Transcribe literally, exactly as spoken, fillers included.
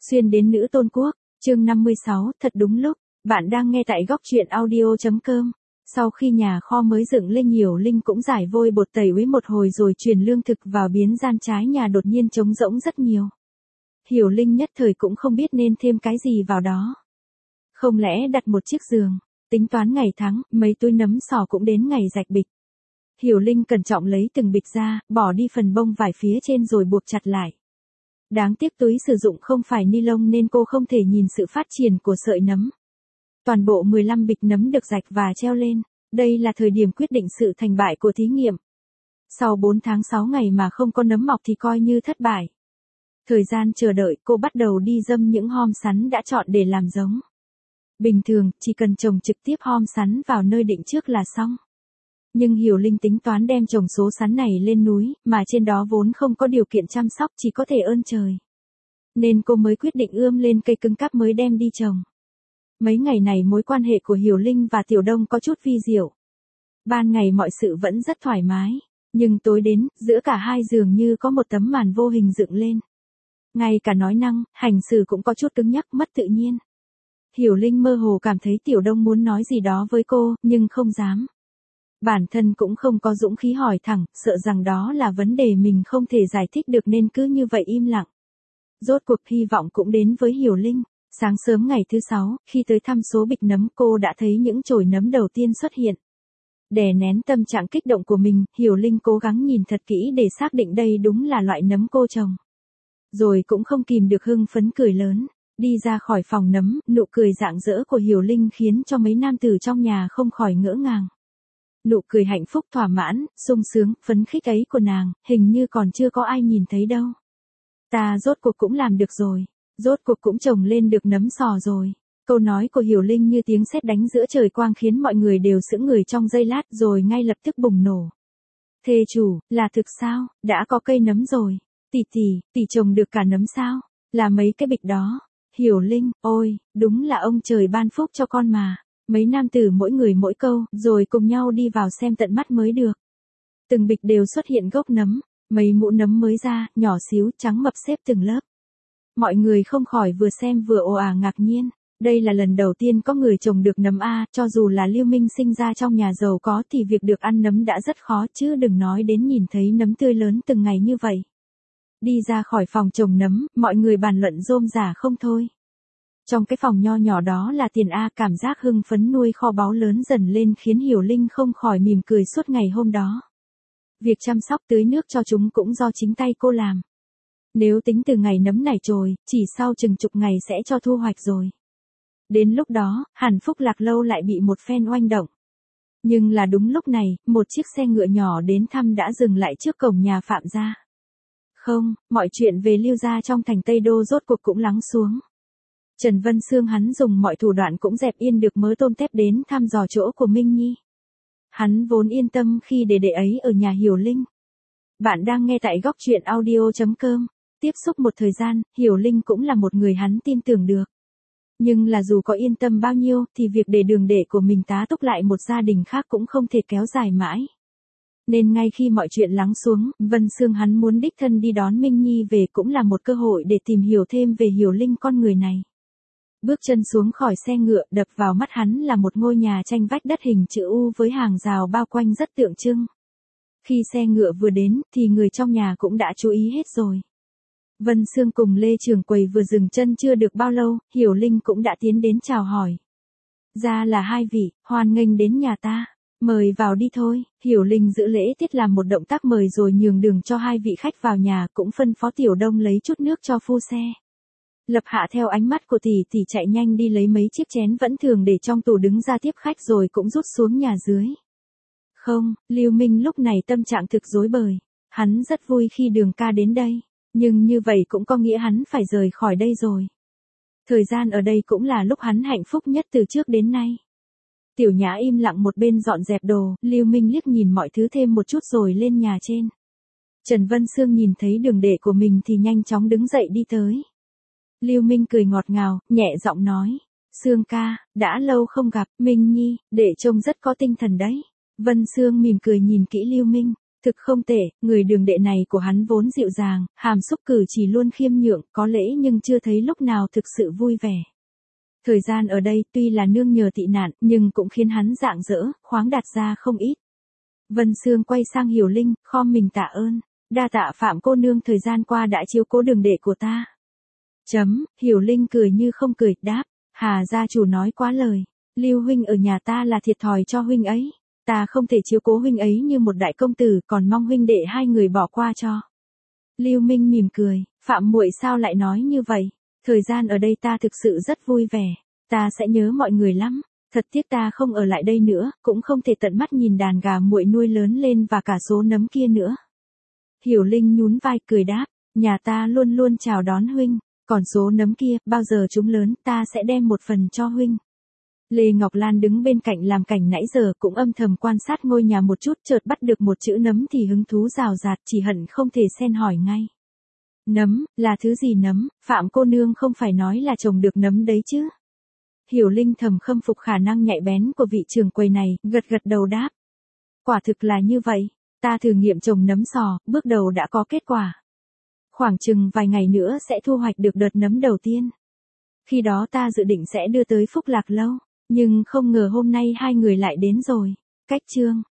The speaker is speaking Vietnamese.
Xuyên đến nữ tôn quốc, chương năm mươi sáu, thật đúng lúc, bạn đang nghe tại góc truyện audio.com. Sau khi nhà kho mới dựng lên, Hiểu Linh cũng giải vôi bột tẩy uế một hồi rồi truyền lương thực vào, biến gian trái nhà đột nhiên trống rỗng rất nhiều. Hiểu Linh nhất thời cũng không biết nên thêm cái gì vào đó. Không lẽ đặt một chiếc giường, tính toán ngày tháng, mấy túi nấm sò cũng đến ngày rạch bịch. Hiểu Linh cẩn trọng lấy từng bịch ra, bỏ đi phần bông vải phía trên rồi buộc chặt lại. Đáng tiếc túi sử dụng không phải ni lông nên cô không thể nhìn sự phát triển của sợi nấm. Toàn bộ mười lăm bịch nấm được rạch và treo lên. Đây là thời điểm quyết định sự thành bại của thí nghiệm. Sau bốn tháng sáu ngày mà không có nấm mọc thì coi như thất bại. Thời gian chờ đợi, cô bắt đầu đi dâm những hom sắn đã chọn để làm giống. Bình thường, chỉ cần trồng trực tiếp hom sắn vào nơi định trước là xong. Nhưng Hiểu Linh tính toán đem trồng số sắn này lên núi, mà trên đó vốn không có điều kiện chăm sóc, chỉ có thể ơn trời. Nên cô mới quyết định ươm lên cây cứng cáp mới đem đi trồng. Mấy ngày này mối quan hệ của Hiểu Linh và Tiểu Đông có chút vi diệu. Ban ngày mọi sự vẫn rất thoải mái, nhưng tối đến, giữa cả hai dường như có một tấm màn vô hình dựng lên. Ngay cả nói năng, hành xử cũng có chút cứng nhắc, mất tự nhiên. Hiểu Linh mơ hồ cảm thấy Tiểu Đông muốn nói gì đó với cô, nhưng không dám. Bản thân cũng không có dũng khí hỏi thẳng, sợ rằng đó là vấn đề mình không thể giải thích được nên cứ như vậy im lặng. Rốt cuộc hy vọng cũng đến với Hiểu Linh. Sáng sớm ngày thứ sáu, khi tới thăm số bịch nấm, cô đã thấy những chồi nấm đầu tiên xuất hiện. Đè nén tâm trạng kích động của mình, Hiểu Linh cố gắng nhìn thật kỹ để xác định đây đúng là loại nấm cô trồng. Rồi cũng không kìm được hưng phấn cười lớn. Đi ra khỏi phòng nấm, nụ cười rạng rỡ của Hiểu Linh khiến cho mấy nam tử trong nhà không khỏi ngỡ ngàng. Nụ cười hạnh phúc thỏa mãn, sung sướng, phấn khích ấy của nàng, hình như còn chưa có ai nhìn thấy đâu. Ta rốt cuộc cũng làm được rồi. Rốt cuộc cũng trồng lên được nấm sò rồi. Câu nói của Hiểu Linh như tiếng sét đánh giữa trời quang khiến mọi người đều sững người trong giây lát rồi ngay lập tức bùng nổ. Thê chủ, là thực sao, đã có cây nấm rồi. Tỷ tỷ, tỷ trồng được cả nấm sao, là mấy cái bịch đó. Hiểu Linh, ôi, đúng là ông trời ban phúc cho con mà. Mấy nam tử mỗi người mỗi câu, rồi cùng nhau đi vào xem tận mắt mới được. Từng bịch đều xuất hiện gốc nấm, mấy mũ nấm mới ra, nhỏ xíu, trắng mập xếp từng lớp. Mọi người không khỏi vừa xem vừa ồ ả ngạc nhiên. Đây là lần đầu tiên có người trồng được nấm A, cho dù là Lưu Minh sinh ra trong nhà giàu có thì việc được ăn nấm đã rất khó, chứ đừng nói đến nhìn thấy nấm tươi lớn từng ngày như vậy. Đi ra khỏi phòng trồng nấm, mọi người bàn luận rôm rả không thôi. Trong cái phòng nho nhỏ đó là tiền A, cảm giác hưng phấn nuôi kho báu lớn dần lên khiến Hiểu Linh không khỏi mỉm cười suốt ngày hôm đó. Việc chăm sóc tưới nước cho chúng cũng do chính tay cô làm. Nếu tính từ ngày nấm nảy chồi, chỉ sau chừng chục ngày sẽ cho thu hoạch rồi. Đến lúc đó, hẳn Phúc Lạc Lâu lại bị một phen oanh động. Nhưng là đúng lúc này, một chiếc xe ngựa nhỏ đến thăm đã dừng lại trước cổng nhà Phạm gia. Không, mọi chuyện về Lưu gia trong thành Tây Đô rốt cuộc cũng lắng xuống. Trần Vân Xương hắn dùng mọi thủ đoạn cũng dẹp yên được mớ tôm tép đến thăm dò chỗ của Minh Nhi. Hắn vốn yên tâm khi để đệ ấy ở nhà Hiểu Linh. Bạn đang nghe tại góc truyện audio.com. Tiếp xúc một thời gian, Hiểu Linh cũng là một người hắn tin tưởng được. Nhưng là dù có yên tâm bao nhiêu thì việc để đường đệ của mình tá túc lại một gia đình khác cũng không thể kéo dài mãi. Nên ngay khi mọi chuyện lắng xuống, Vân Xương hắn muốn đích thân đi đón Minh Nhi về cũng là một cơ hội để tìm hiểu thêm về Hiểu Linh con người này. Bước chân xuống khỏi xe ngựa, đập vào mắt hắn là một ngôi nhà tranh vách đất hình chữ U với hàng rào bao quanh rất tượng trưng. Khi xe ngựa vừa đến thì người trong nhà cũng đã chú ý hết rồi. Vân Xương cùng Lê Trường Quầy vừa dừng chân chưa được bao lâu, Hiểu Linh cũng đã tiến đến chào hỏi. Ra là hai vị, hoan nghênh đến nhà ta, mời vào đi thôi. Hiểu Linh giữ lễ tiết làm một động tác mời rồi nhường đường cho hai vị khách vào nhà, cũng phân phó Tiểu Đông lấy chút nước cho phu xe. Lập Hạ theo ánh mắt của tỷ tỷ chạy nhanh đi lấy mấy chiếc chén vẫn thường để trong tủ đứng ra tiếp khách rồi cũng rút xuống nhà dưới. Không, Lưu Minh lúc này tâm trạng thực rối bời. Hắn rất vui khi Đường ca đến đây. Nhưng như vậy cũng có nghĩa hắn phải rời khỏi đây rồi. Thời gian ở đây cũng là lúc hắn hạnh phúc nhất từ trước đến nay. Tiểu Nhã im lặng một bên dọn dẹp đồ, Lưu Minh liếc nhìn mọi thứ thêm một chút rồi lên nhà trên. Trần Vân Xương nhìn thấy đường đệ của mình thì nhanh chóng đứng dậy đi tới. Lưu Minh cười ngọt ngào, nhẹ giọng nói. Xương ca, đã lâu không gặp, Minh Nhi, đệ trông rất có tinh thần đấy. Vân Xương mỉm cười nhìn kỹ Lưu Minh. Thực không tệ, người đường đệ này của hắn vốn dịu dàng, hàm xúc cử chỉ luôn khiêm nhượng, có lễ nhưng chưa thấy lúc nào thực sự vui vẻ. Thời gian ở đây tuy là nương nhờ tị nạn, nhưng cũng khiến hắn rạng rỡ, khoáng đạt ra không ít. Vân Sương quay sang Hiểu Linh, khom mình tạ ơn. Đa tạ Phạm cô nương thời gian qua đã chiếu cố đường đệ của ta. Chấm, Hiểu Linh cười như không cười, đáp. Hà gia chủ nói quá lời. Lưu huynh ở nhà ta là thiệt thòi cho huynh ấy. Ta không thể chiếu cố huynh ấy như một đại công tử, còn mong huynh đệ hai người bỏ qua cho. Lưu Minh mỉm cười, Phạm muội sao lại nói như vậy? Thời gian ở đây ta thực sự rất vui vẻ. Ta sẽ nhớ mọi người lắm. Thật tiếc ta không ở lại đây nữa, cũng không thể tận mắt nhìn đàn gà muội nuôi lớn lên và cả số nấm kia nữa. Hiểu Linh nhún vai cười đáp, nhà ta luôn luôn chào đón huynh, còn số nấm kia, bao giờ chúng lớn, ta sẽ đem một phần cho huynh. Lê Ngọc Lan đứng bên cạnh làm cảnh nãy giờ cũng âm thầm quan sát ngôi nhà một chút, chợt bắt được một chữ nấm thì hứng thú rào rạt, chỉ hận không thể xen hỏi ngay. Nấm, là thứ gì nấm, Phạm cô nương không phải nói là trồng được nấm đấy chứ? Hiểu Linh thầm khâm phục khả năng nhạy bén của vị trưởng quầy này, gật gật đầu đáp. Quả thực là như vậy, ta thử nghiệm trồng nấm sò, bước đầu đã có kết quả. Khoảng chừng vài ngày nữa sẽ thu hoạch được đợt nấm đầu tiên. Khi đó ta dự định sẽ đưa tới Phúc Lạc Lâu, nhưng không ngờ hôm nay hai người lại đến rồi. Cách chương